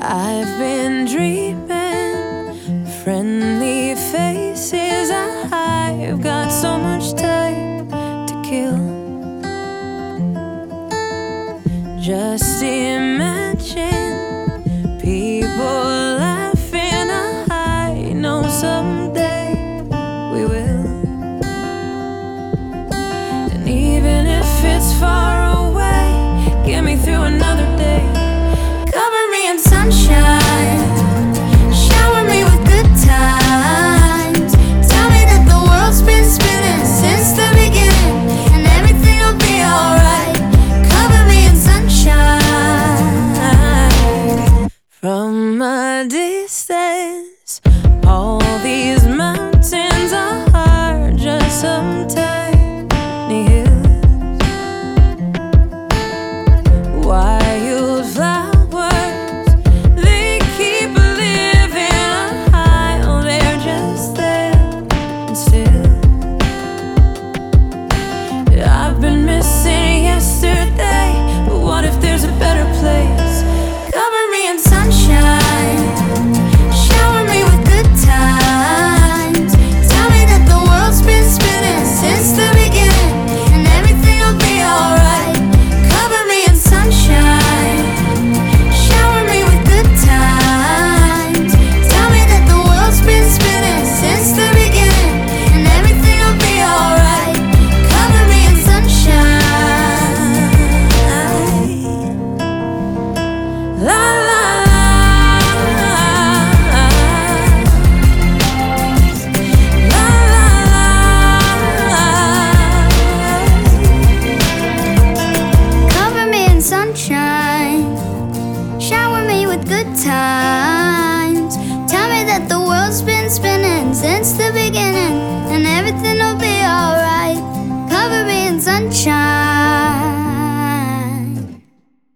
I've been dreaming, friendly faces. I've got so much time to kill. Just imagine people laughing. I know someday we will. And even if it's far away, get me through another day. Cover me in sunshine, shower me with good times. Tell me that the world's been spinning since the beginning, and everything will be alright. Cover me in sunshine. From a distance, all these mountains are just some tiny hills. Wildflowers, they keep living high. Oh, they're just there and still. I've been missing yesterday, but what if there's a better place? Cover me in sunshine, shower me with good times. Tell me that the world's been spinning since the beginning, and everything will be alright. Cover me in sunshine, shower me with good times. Tell me that the world's been spinning since the beginning, and everything will be alright. Cover me in sunshine. La la la, la la la. Cover me in sunshine, shower me with good times. Tell me that the world's been spinning since the beginning.